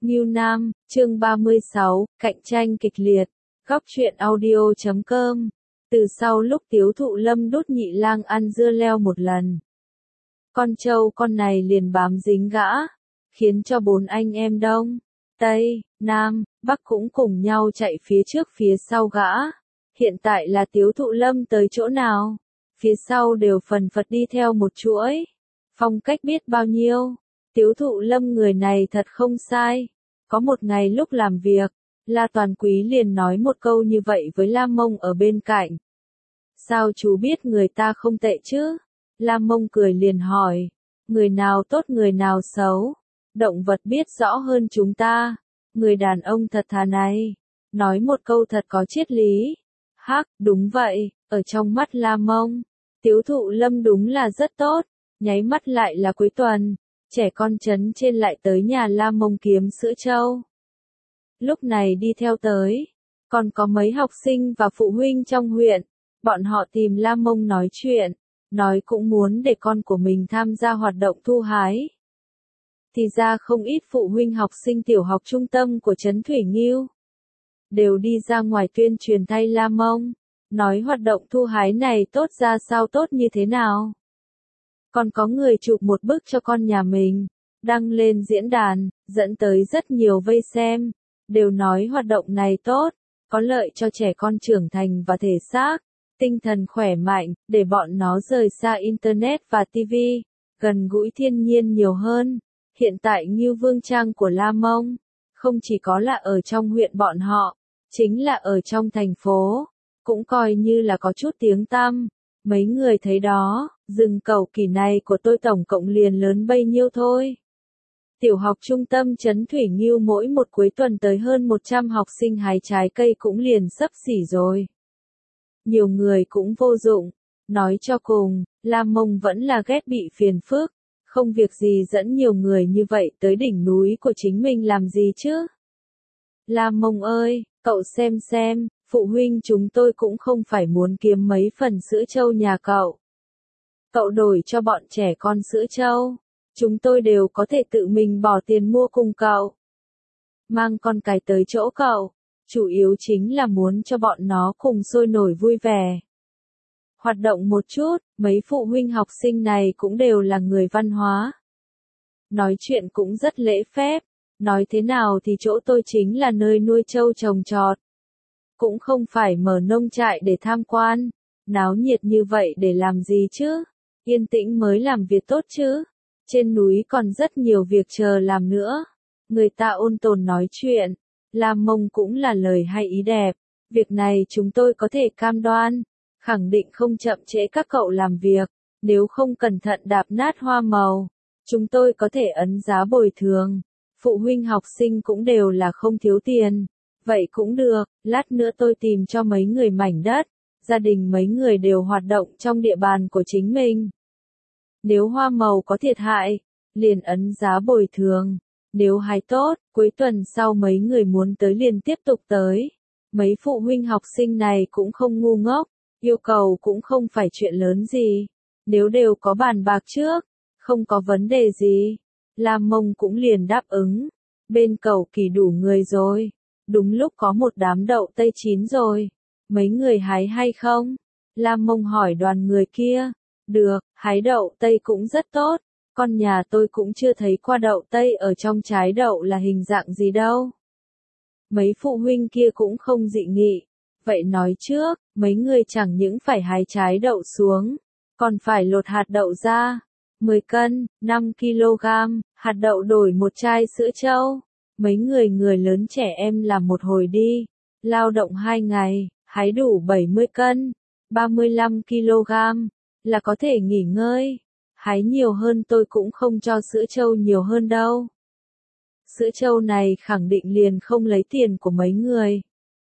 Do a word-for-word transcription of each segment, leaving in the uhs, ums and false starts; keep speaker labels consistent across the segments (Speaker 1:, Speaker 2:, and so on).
Speaker 1: Ngưu Nam, chương ba mươi sáu, cạnh tranh kịch liệt. Góc truyện audio chấm com. Từ sau lúc Tiếu Thụ Lâm đút Nhị Lang ăn dưa leo một lần, con trâu con này liền bám dính gã, khiến cho bốn anh em Đông, Tây, Nam, Bắc cũng cùng nhau chạy phía trước phía sau gã. Hiện tại là Tiếu Thụ Lâm tới chỗ nào, phía sau đều phần phật đi theo một chuỗi. Phong cách biết bao nhiêu. Tiếu Thụ Lâm người này thật không sai. Có một ngày lúc làm việc, La Toàn Quý liền nói một câu như vậy với Lam Mông ở bên cạnh. Sao chú biết người ta không tệ chứ? Lam Mông cười liền hỏi. Người nào tốt người nào xấu? Động vật biết rõ hơn chúng ta. Người đàn ông thật thà này. Nói một câu thật có triết lý. Hắc, đúng vậy, ở trong mắt Lam Mông, Tiếu Thụ Lâm đúng là rất tốt. Nháy mắt lại là cuối tuần. Trẻ con trấn trên lại tới nhà Lam Mông kiếm sữa trâu. Lúc này đi theo tới, còn có mấy học sinh và phụ huynh trong huyện, bọn họ tìm Lam Mông nói chuyện, nói cũng muốn để con của mình tham gia hoạt động thu hái. Thì ra không ít phụ huynh học sinh tiểu học trung tâm của trấn Thủy Nghiêu đều đi ra ngoài tuyên truyền thay Lam Mông, nói hoạt động thu hái này tốt ra sao tốt như thế nào. Còn có người chụp một bức cho con nhà mình, đăng lên diễn đàn, dẫn tới rất nhiều vây xem, đều nói hoạt động này tốt, có lợi cho trẻ con trưởng thành và thể xác, tinh thần khỏe mạnh, để bọn nó rời xa Internet và ti vi, gần gũi thiên nhiên nhiều hơn. Hiện tại Ngưu Vương Trang của Lam Mông, không chỉ có là ở trong huyện bọn họ, chính là ở trong thành phố, cũng coi như là có chút tiếng tăm. Mấy người thấy đó, rừng cẩu kỳ này của tôi tổng cộng liền lớn bấy nhiêu thôi. Tiểu học trung tâm trấn Thủy Nghiêu mỗi một cuối tuần tới hơn một trăm học sinh hái trái cây cũng liền xấp xỉ rồi. Nhiều người cũng vô dụng, nói cho cùng, Lam Mông vẫn là ghét bị phiền phức, không việc gì dẫn nhiều người như vậy tới đỉnh núi của chính mình làm gì chứ. Lam Mông ơi, cậu xem xem, phụ huynh chúng tôi cũng không phải muốn kiếm mấy phần sữa trâu nhà cậu. Cậu đổi cho bọn trẻ con sữa trâu, chúng tôi đều có thể tự mình bỏ tiền mua cùng cậu. Mang con cái tới chỗ cậu, chủ yếu chính là muốn cho bọn nó cùng sôi nổi vui vẻ. Hoạt động một chút, mấy phụ huynh học sinh này cũng đều là người văn hóa. Nói chuyện cũng rất lễ phép, nói thế nào thì chỗ tôi chính là nơi nuôi trâu trồng trọt. Cũng không phải mở nông trại để tham quan, náo nhiệt như vậy để làm gì chứ, yên tĩnh mới làm việc tốt chứ, trên núi còn rất nhiều việc chờ làm nữa. Người ta ôn tồn nói chuyện, Lam Mông cũng là lời hay ý đẹp, việc này chúng tôi có thể cam đoan, khẳng định không chậm trễ các cậu làm việc, nếu không cẩn thận đạp nát hoa màu, chúng tôi có thể ấn giá bồi thường, phụ huynh học sinh cũng đều là không thiếu tiền. Vậy cũng được, lát nữa tôi tìm cho mấy người mảnh đất, gia đình mấy người đều hoạt động trong địa bàn của chính mình. Nếu hoa màu có thiệt hại, liền ấn giá bồi thường, nếu hái tốt, cuối tuần sau mấy người muốn tới liền tiếp tục tới. Mấy phụ huynh học sinh này cũng không ngu ngốc, yêu cầu cũng không phải chuyện lớn gì, nếu đều có bàn bạc trước, không có vấn đề gì. Lam Mông cũng liền đáp ứng, bên cầu kỳ đủ người rồi. Đúng lúc có một đám đậu tây chín rồi. Mấy người hái hay không? Lam Mông hỏi đoàn người kia. Được, hái đậu tây cũng rất tốt. Con nhà tôi cũng chưa thấy qua đậu tây ở trong trái đậu là hình dạng gì đâu. Mấy phụ huynh kia cũng không dị nghị. Vậy nói trước, mấy người chẳng những phải hái trái đậu xuống, còn phải lột hạt đậu ra. mười cân, năm ki lô gam, hạt đậu đổi một chai sữa trâu. Mấy người người lớn trẻ em làm một hồi đi, lao động hai ngày, hái đủ bảy mươi cân, ba mươi lăm ki lô gam, là có thể nghỉ ngơi. Hái nhiều hơn tôi cũng không cho sữa trâu nhiều hơn đâu. Sữa trâu này khẳng định liền không lấy tiền của mấy người.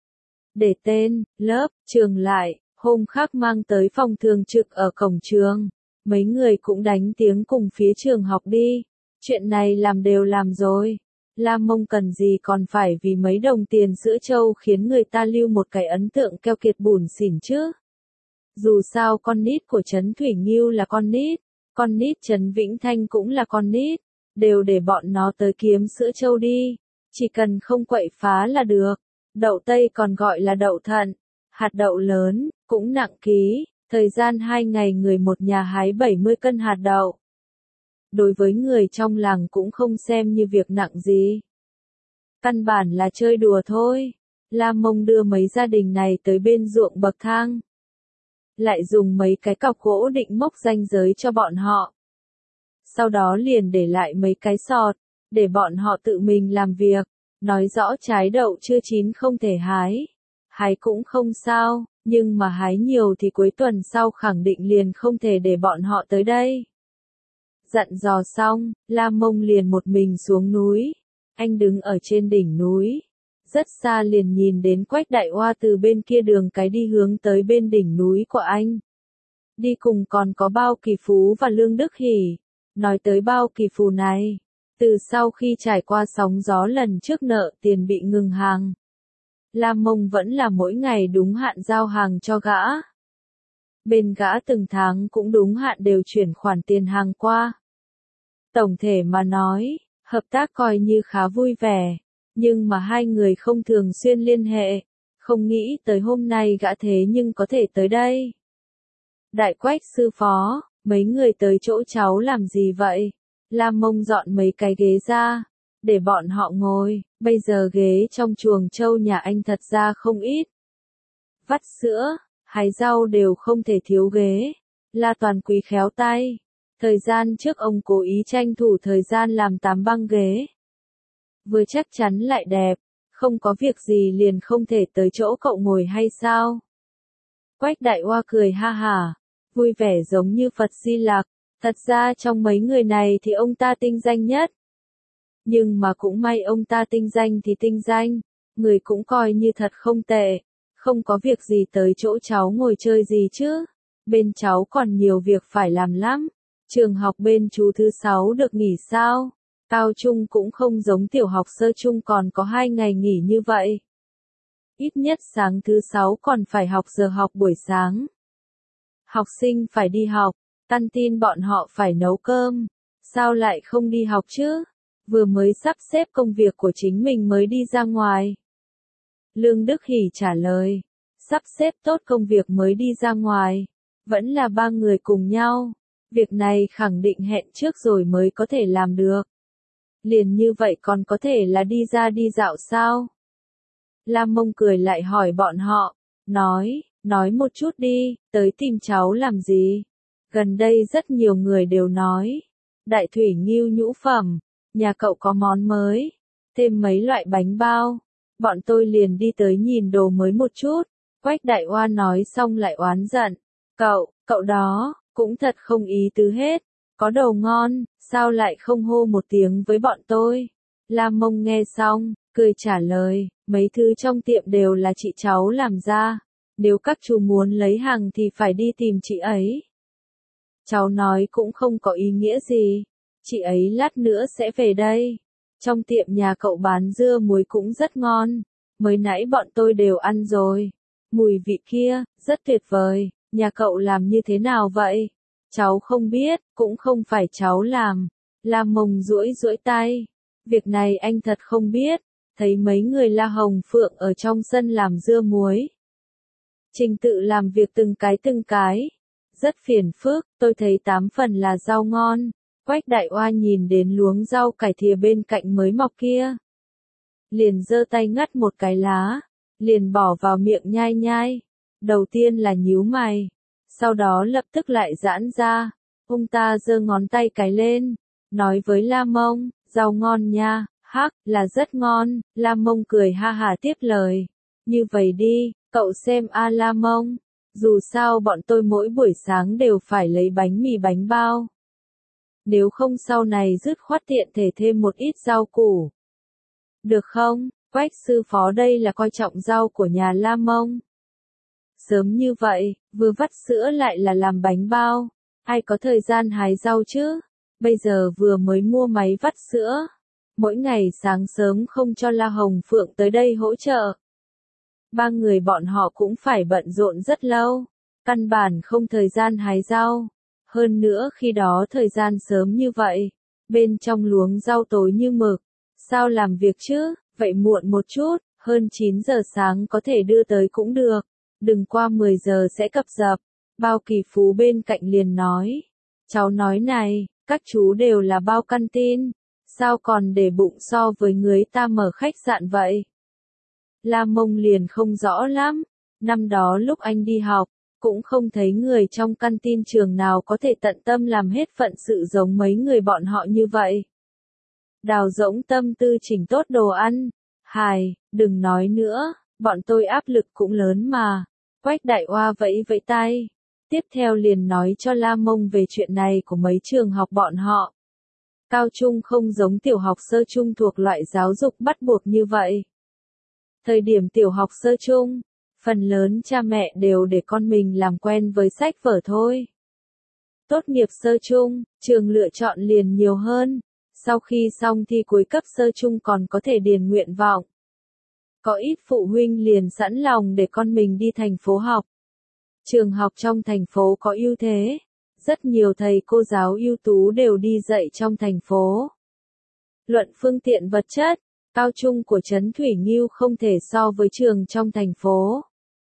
Speaker 1: Để tên, lớp, trường lại, hôm khác mang tới phòng thường trực ở cổng trường. Mấy người cũng đánh tiếng cùng phía trường học đi. Chuyện này làm đều làm rồi. Lam Mông cần gì còn phải vì mấy đồng tiền sữa trâu khiến người ta lưu một cái ấn tượng keo kiệt bủn xỉn chứ. Dù sao con nít của trấn Thủy Nghiêu là con nít, con nít trấn Vĩnh Thanh cũng là con nít, đều để bọn nó tới kiếm sữa trâu đi. Chỉ cần không quậy phá là được. Đậu tây còn gọi là đậu thận, hạt đậu lớn, cũng nặng ký, thời gian hai ngày người một nhà hái bảy mươi cân hạt đậu. Đối với người trong làng cũng không xem như việc nặng gì. Căn bản là chơi đùa thôi. La Mông đưa mấy gia đình này tới bên ruộng bậc thang. Lại dùng mấy cái cọc gỗ định mốc ranh giới cho bọn họ. Sau đó liền để lại mấy cái sọt, để bọn họ tự mình làm việc, nói rõ trái đậu chưa chín không thể hái. Hái cũng không sao, nhưng mà hái nhiều thì cuối tuần sau khẳng định liền không thể để bọn họ tới đây. Dặn dò xong, La Mông liền một mình xuống núi. Anh đứng ở trên đỉnh núi. Rất xa liền nhìn đến Quách Đại Oa từ bên kia đường cái đi hướng tới bên đỉnh núi của anh. Đi cùng còn có Bao Kỳ Phú và Lương Đức Hỷ. Nói tới Bao Kỳ Phú này, từ sau khi trải qua sóng gió lần trước nợ tiền bị ngừng hàng, La Mông vẫn là mỗi ngày đúng hạn giao hàng cho gã. Bên gã từng tháng cũng đúng hạn đều chuyển khoản tiền hàng qua. Tổng thể mà nói, hợp tác coi như khá vui vẻ, nhưng mà hai người không thường xuyên liên hệ, không nghĩ tới hôm nay gã thế nhưng có thể tới đây. Đại Quách sư phó, mấy người tới chỗ cháu làm gì vậy? La Mông dọn mấy cái ghế ra, để bọn họ ngồi, bây giờ ghế trong chuồng trâu nhà anh thật ra không ít. Vắt sữa, hái rau đều không thể thiếu ghế. La Toàn Quý khéo tay. Thời gian trước ông cố ý tranh thủ thời gian làm tám băng ghế. Vừa chắc chắn lại đẹp, không có việc gì liền không thể tới chỗ cậu ngồi hay sao? Quách Đại Oa cười ha hả, vui vẻ giống như Phật Di Lặc. Thật ra trong mấy người này thì ông ta tinh danh nhất. Nhưng mà cũng may ông ta tinh danh thì tinh danh, người cũng coi như thật không tệ. Không có việc gì tới chỗ cháu ngồi chơi gì chứ? Bên cháu còn nhiều việc phải làm lắm. Trường học bên chú thứ sáu được nghỉ sao? Cao trung cũng không giống tiểu học sơ trung còn có hai ngày nghỉ như vậy. Ít nhất sáng thứ sáu còn phải học giờ học buổi sáng. Học sinh phải đi học, căn tin bọn họ phải nấu cơm. Sao lại không đi học chứ? Vừa mới sắp xếp công việc của chính mình mới đi ra ngoài. Lương Đức Hỷ trả lời. Sắp xếp tốt công việc mới đi ra ngoài. Vẫn là ba người cùng nhau. Việc này khẳng định hẹn trước rồi mới có thể làm được. Liền như vậy còn có thể là đi ra đi dạo sao? La Mông cười lại hỏi bọn họ. Nói, nói một chút đi, tới tìm cháu làm gì? Gần đây rất nhiều người đều nói. Đại thủy ngưu nhũ phẩm, nhà cậu có món mới, thêm mấy loại bánh bao. Bọn tôi liền đi tới nhìn đồ mới một chút. Quách Đại Oa nói xong lại oán giận. Cậu, cậu đó, cũng thật không ý tứ hết. Có đồ ngon, sao lại không hô một tiếng với bọn tôi? La Mông nghe xong, cười trả lời, mấy thứ trong tiệm đều là chị cháu làm ra. Nếu các chú muốn lấy hàng thì phải đi tìm chị ấy. Cháu nói cũng không có ý nghĩa gì. Chị ấy lát nữa sẽ về đây. Trong tiệm nhà cậu bán dưa muối cũng rất ngon. Mới nãy bọn tôi đều ăn rồi. Mùi vị kia, rất tuyệt vời. Nhà cậu làm như thế nào vậy? Cháu không biết, cũng không phải cháu làm. La Mông duỗi duỗi tay. Việc này anh thật không biết. Thấy mấy người La Hồng Phượng ở trong sân làm dưa muối. Trình tự làm việc từng cái từng cái. Rất phiền phức, tôi thấy tám phần là rau ngon. Quách Đại Oa nhìn đến luống rau cải thìa bên cạnh mới mọc kia. Liền giơ tay ngắt một cái lá. Liền bỏ vào miệng nhai nhai. Đầu tiên là nhíu mày. Sau đó lập tức lại giãn ra. Ông ta giơ ngón tay cái lên. Nói với La Mông, rau ngon nha, hắc, là rất ngon. La Mông cười ha hà tiếp lời. Như vậy đi, cậu xem a La Mông. Dù sao bọn tôi mỗi buổi sáng đều phải lấy bánh mì bánh bao. Nếu không sau này dứt khoát tiện thể thêm một ít rau củ. Được không? Quách sư phó đây là coi trọng rau của nhà La Mông. Sớm như vậy, vừa vắt sữa lại là làm bánh bao. Ai có thời gian hái rau chứ? Bây giờ vừa mới mua máy vắt sữa. Mỗi ngày sáng sớm không cho La Hồng Phượng tới đây hỗ trợ. Ba người bọn họ cũng phải bận rộn rất lâu. Căn bản không thời gian hái rau. Hơn nữa khi đó thời gian sớm như vậy. Bên trong luống rau tối như mực. Sao làm việc chứ? Vậy muộn một chút, hơn chín giờ sáng có thể đưa tới cũng được, đừng qua mười giờ sẽ cập dập. Bao Kỳ Phú bên cạnh liền nói. Cháu nói này, các chú đều là bao căn tin, sao còn để bụng so với người ta mở khách sạn vậy? La Mông liền không rõ lắm, năm đó lúc anh đi học, cũng không thấy người trong căn tin trường nào có thể tận tâm làm hết phận sự giống mấy người bọn họ như vậy. Đào rỗng tâm tư chỉnh tốt đồ ăn, hài, đừng nói nữa, bọn tôi áp lực cũng lớn mà. Quách Đại Oa vẫy vẫy tay, tiếp theo liền nói cho La Mông về chuyện này của mấy trường học bọn họ. Cao trung không giống tiểu học sơ trung thuộc loại giáo dục bắt buộc như vậy. Thời điểm tiểu học sơ trung, phần lớn cha mẹ đều để con mình làm quen với sách vở thôi. Tốt nghiệp sơ trung, trường lựa chọn liền nhiều hơn, sau khi xong thi cuối cấp sơ trung còn có thể điền nguyện vọng. Có ít phụ huynh liền sẵn lòng để con mình đi thành phố học. Trường học trong thành phố có ưu thế, rất nhiều thầy cô giáo ưu tú đều đi dạy trong thành phố. Luận phương tiện vật chất, cao trung của Trấn Thủy Nghiêu không thể so với trường trong thành phố.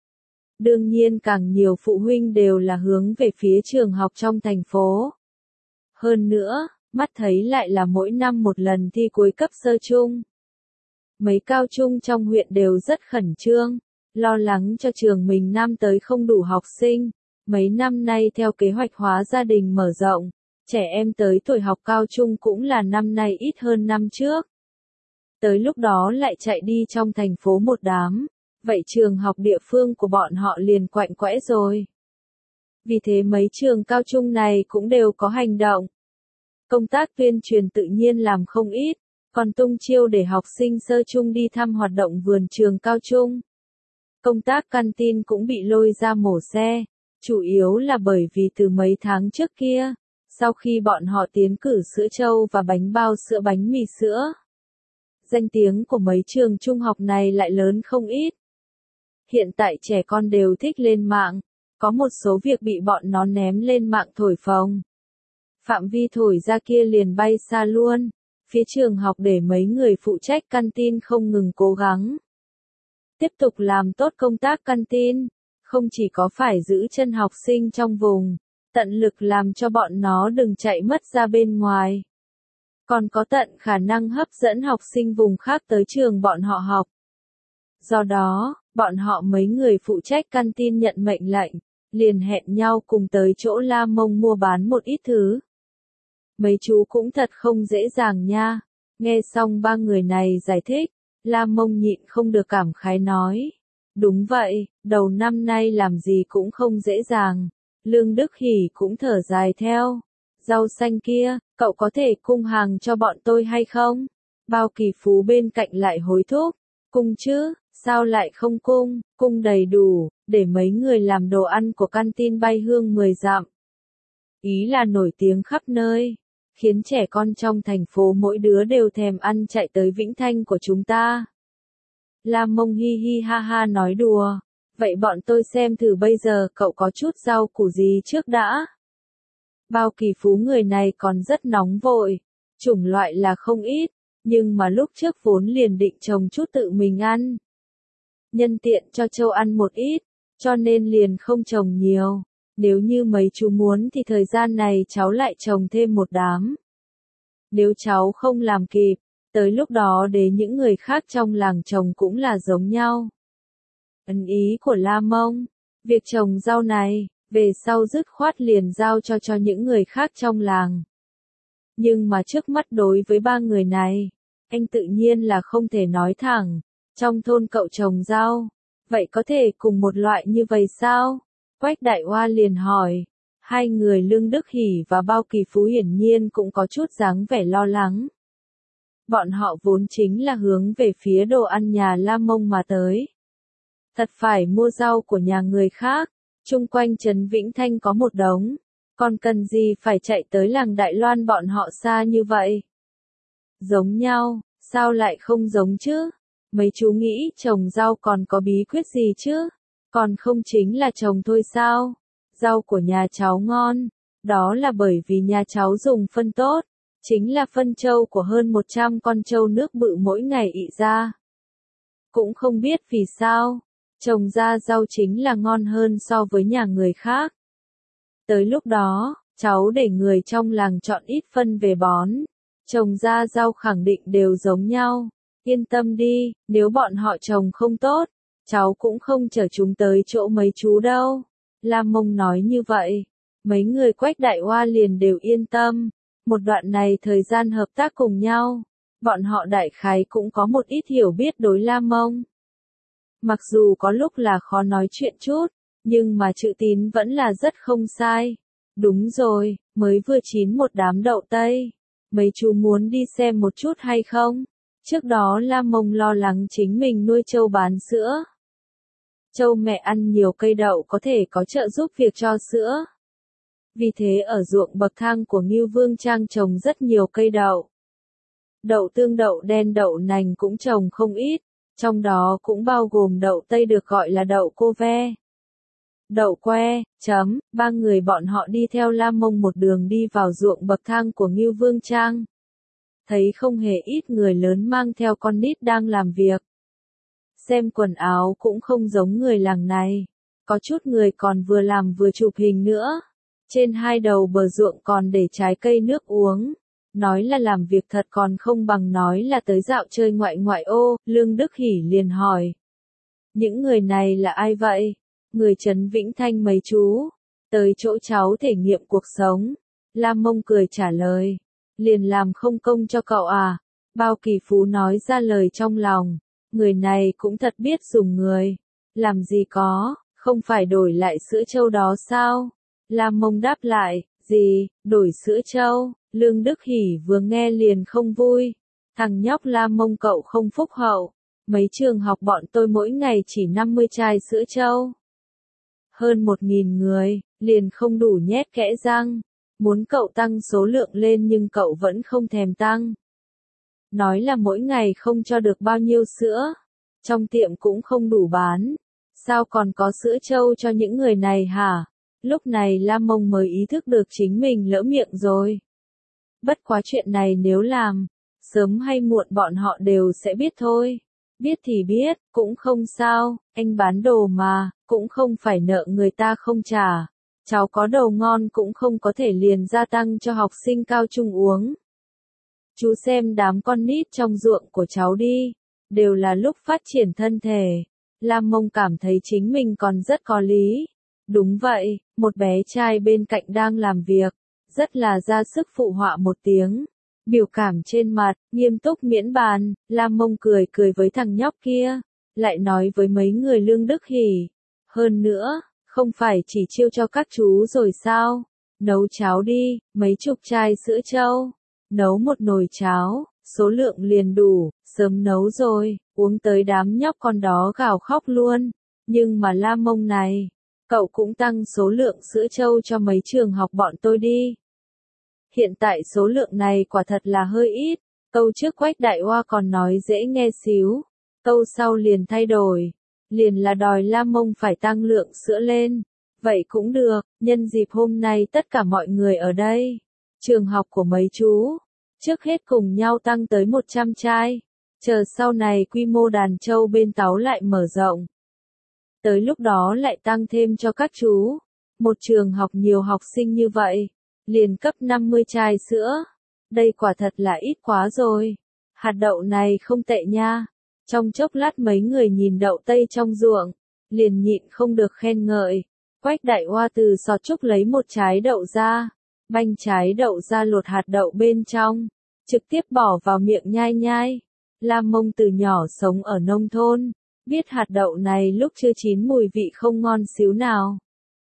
Speaker 1: Đương nhiên càng nhiều phụ huynh đều là hướng về phía trường học trong thành phố. Hơn nữa, mắt thấy lại là mỗi năm một lần thi cuối cấp sơ trung. Mấy cao trung trong huyện đều rất khẩn trương, lo lắng cho trường mình năm tới không đủ học sinh. Mấy năm nay theo kế hoạch hóa gia đình mở rộng, trẻ em tới tuổi học cao trung cũng là năm nay ít hơn năm trước. Tới lúc đó lại chạy đi trong thành phố một đám, vậy trường học địa phương của bọn họ liền quạnh quẽ rồi. Vì thế mấy trường cao trung này cũng đều có hành động. Công tác tuyên truyền tự nhiên làm không ít, còn tung chiêu để học sinh sơ trung đi thăm hoạt động vườn trường cao trung. Công tác căn tin cũng bị lôi ra mổ xe, chủ yếu là bởi vì từ mấy tháng trước kia, sau khi bọn họ tiến cử sữa trâu và bánh bao sữa bánh mì sữa, danh tiếng của mấy trường trung học này lại lớn không ít. Hiện tại trẻ con đều thích lên mạng, có một số việc bị bọn nó ném lên mạng thổi phồng. Phạm vi thổi ra kia liền bay xa luôn, phía trường học để mấy người phụ trách căn tin không ngừng cố gắng. Tiếp tục làm tốt công tác căn tin, không chỉ có phải giữ chân học sinh trong vùng, tận lực làm cho bọn nó đừng chạy mất ra bên ngoài. Còn có tận khả năng hấp dẫn học sinh vùng khác tới trường bọn họ học. Do đó, bọn họ mấy người phụ trách căn tin nhận mệnh lệnh, liền hẹn nhau cùng tới chỗ La Mông mua bán một ít thứ. Mấy chú cũng thật không dễ dàng nha. Nghe xong ba người này giải thích, La Mông nhịn không được cảm khái nói. Đúng vậy, đầu năm nay làm gì cũng không dễ dàng. Lương Đức Hỷ cũng thở dài theo. Rau xanh kia, cậu có thể cung hàng cho bọn tôi hay không? Bao Kỳ Phú bên cạnh lại hối thúc. Cung chứ, sao lại không cung, cung đầy đủ, để mấy người làm đồ ăn của căn tin bay hương mười dặm. Ý là nổi tiếng khắp nơi, khiến trẻ con trong thành phố mỗi đứa đều thèm ăn chạy tới Vĩnh Thanh của chúng ta. La Mông hi hi ha ha nói đùa, vậy bọn tôi xem thử bây giờ cậu có chút rau củ gì trước đã. Bao Kỳ Phú người này còn rất nóng vội, chủng loại là không ít, nhưng mà lúc trước vốn liền định trồng chút tự mình ăn. Nhân tiện cho trâu ăn một ít, cho nên liền không trồng nhiều. Nếu như mấy chú muốn thì thời gian này cháu lại trồng thêm một đám. Nếu cháu không làm kịp, tới lúc đó để những người khác trong làng trồng cũng là giống nhau. Ấn ý của La Mông, việc trồng rau này, về sau dứt khoát liền giao cho cho những người khác trong làng. Nhưng mà trước mắt đối với ba người này, anh tự nhiên là không thể nói thẳng, trong thôn cậu trồng rau, vậy có thể cùng một loại như vậy sao? Quách Đại Oa liền hỏi, hai người Lương Đức Hỷ và Bao Kỳ Phú hiển nhiên cũng có chút dáng vẻ lo lắng. Bọn họ vốn chính là hướng về phía đồ ăn nhà La Mông mà tới. Thật phải mua rau của nhà người khác, chung quanh trấn Vĩnh Thanh có một đống, còn cần gì phải chạy tới làng Đại Loan bọn họ xa như vậy? Giống nhau, sao lại không giống chứ? Mấy chú nghĩ trồng rau còn có bí quyết gì chứ? Còn không chính là trồng thôi sao? Rau của nhà cháu ngon, đó là bởi vì nhà cháu dùng phân tốt, chính là phân trâu của hơn một trăm con trâu nước bự mỗi ngày ị ra. cũng không biết vì sao. Trồng ra rau chính là ngon hơn so với nhà người khác. Tới lúc đó, cháu để người trong làng chọn ít phân về bón. Trồng ra rau khẳng định đều giống nhau. Yên tâm đi, nếu bọn họ trồng không tốt, cháu cũng không chở chúng tới chỗ mấy chú đâu. Lam Mông nói như vậy. Mấy người Quách Đại Hoa liền đều yên tâm. Một đoạn này thời gian hợp tác cùng nhau, bọn họ đại khái cũng có một ít hiểu biết đối Lam Mông. Mặc dù có lúc là khó nói chuyện chút, nhưng mà chữ tín vẫn là rất không sai. Đúng rồi, mới vừa chín một đám đậu tây. Mấy chú muốn đi xem một chút hay không? Trước đó Lam Mông lo lắng chính mình nuôi trâu bán sữa. Trâu mẹ ăn nhiều cây đậu có thể có trợ giúp việc cho sữa. Vì thế ở ruộng bậc thang của Ngưu Vương Trang trồng rất nhiều cây đậu. Đậu tương, đậu đen, đậu nành cũng trồng không ít, trong đó cũng bao gồm đậu tây được gọi là đậu cô ve. Đậu que, chấm, ba người bọn họ đi theo Lam Mông một đường đi vào ruộng bậc thang của Ngưu Vương Trang. Thấy không hề ít người lớn mang theo con nít đang làm việc. Xem quần áo cũng không giống người làng này, có chút người còn vừa làm vừa chụp hình nữa. Trên hai đầu bờ ruộng còn để trái cây nước uống. Nói là làm việc thật còn không bằng nói là tới dạo chơi ngoại ngoại ô. Lương Đức Hỷ liền hỏi. Những người này là ai vậy? Người Trấn Vĩnh Thanh mấy chú. Tới chỗ cháu thể nghiệm cuộc sống. Lam Mông cười trả lời. Liền làm không công cho cậu à? Bao Kỳ Phú nói ra lời trong lòng. Người này cũng thật biết dùng người. Làm gì có, không phải đổi lại sữa trâu đó sao? Lam Mông đáp lại, gì, đổi sữa trâu? Lương Đức Hỷ vừa nghe liền không vui. Thằng nhóc Lam Mông cậu không phúc hậu. Mấy trường học bọn tôi mỗi ngày chỉ năm mươi chai sữa trâu. Hơn một nghìn người, liền không đủ nhét kẽ răng. Muốn cậu tăng số lượng lên nhưng cậu vẫn không thèm tăng. Nói là mỗi ngày không cho được bao nhiêu sữa. Trong tiệm cũng không đủ bán. Sao còn có sữa trâu cho những người này hả? Lúc này Lam Mông mới ý thức được chính mình lỡ miệng rồi. Bất quá chuyện này nếu làm, sớm hay muộn bọn họ đều sẽ biết thôi. Biết thì biết, cũng không sao, anh bán đồ mà, cũng không phải nợ người ta không trả. Cháu có đồ ngon cũng không có thể liền gia tăng cho học sinh cao trung uống. Chú xem đám con nít trong ruộng của cháu đi, đều là lúc phát triển thân thể. Lam Mông cảm thấy chính mình còn rất có lý. Đúng vậy, một bé trai bên cạnh đang làm việc, rất là ra sức phụ họa một tiếng. Biểu cảm trên mặt, nghiêm túc miễn bàn, Lam Mông cười cười với thằng nhóc kia, lại nói với mấy người Lương Đức Hỷ. Hơn nữa, không phải chỉ chiêu cho các chú rồi sao? Nấu cháo đi, mấy chục chai sữa trâu. Nấu một nồi cháo, số lượng liền đủ, sớm nấu rồi, uống tới đám nhóc con đó gào khóc luôn. Nhưng mà Lam Mông này, cậu cũng tăng số lượng sữa trâu cho mấy trường học bọn tôi đi. Hiện tại số lượng này quả thật là hơi ít, câu trước Quách Đại Hoa còn nói dễ nghe xíu, câu sau liền thay đổi, liền là đòi Lam Mông phải tăng lượng sữa lên. Vậy cũng được, nhân dịp hôm nay tất cả mọi người ở đây, trường học của mấy chú, trước hết cùng nhau tăng tới một trăm chai, chờ sau này quy mô đàn trâu bên Táu lại mở rộng. Tới lúc đó lại tăng thêm cho các chú. Một trường học nhiều học sinh như vậy, liền cấp năm mươi chai sữa. Đây quả thật là ít quá rồi. Hạt đậu này không tệ nha. Trong chốc lát mấy người nhìn đậu tây trong ruộng, liền nhịn không được khen ngợi. Quách Đại Hoa từ sọt trúc lấy một trái đậu ra, banh trái đậu ra lột hạt đậu bên trong, trực tiếp bỏ vào miệng nhai nhai. Lam Mông từ nhỏ sống ở nông thôn, biết hạt đậu này lúc chưa chín mùi vị không ngon xíu nào.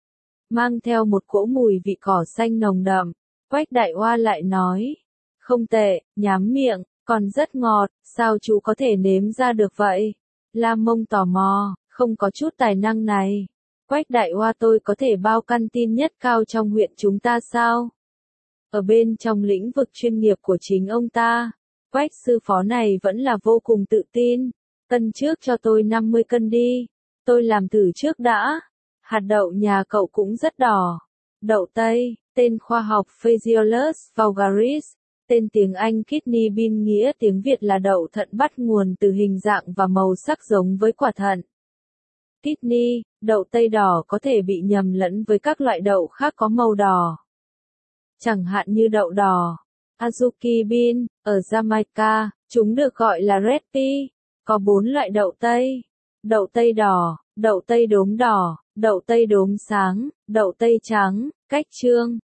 Speaker 1: Mang theo một cỗ mùi vị cỏ xanh nồng đậm, Quách Đại Hoa lại nói, không tệ, nhám miệng, còn rất ngọt, sao chú có thể nếm ra được vậy? Lam Mông tò mò, không có chút tài năng này. Quách Đại Hoa tôi có thể bao căn tin nhất cao trong huyện chúng ta sao? Ở bên trong lĩnh vực chuyên nghiệp của chính ông ta, Quách sư phó này vẫn là vô cùng tự tin. Cân trước cho tôi năm mươi cân đi, tôi làm thử trước đã. Hạt đậu nhà cậu cũng rất đỏ. Đậu tây, tên khoa học Phaseolus vulgaris, Tên tiếng Anh kidney bean nghĩa tiếng Việt là đậu thận bắt nguồn từ hình dạng và màu sắc giống với quả thận. Kidney, đậu tây đỏ có thể bị nhầm lẫn với các loại đậu khác có màu đỏ. Chẳng hạn như đậu đỏ, Azuki bean, ở Jamaica, chúng được gọi là red pea. Có bốn loại đậu tây: đậu tây đỏ, đậu tây đốm đỏ, đậu tây đốm sáng, đậu tây trắng. Cách chương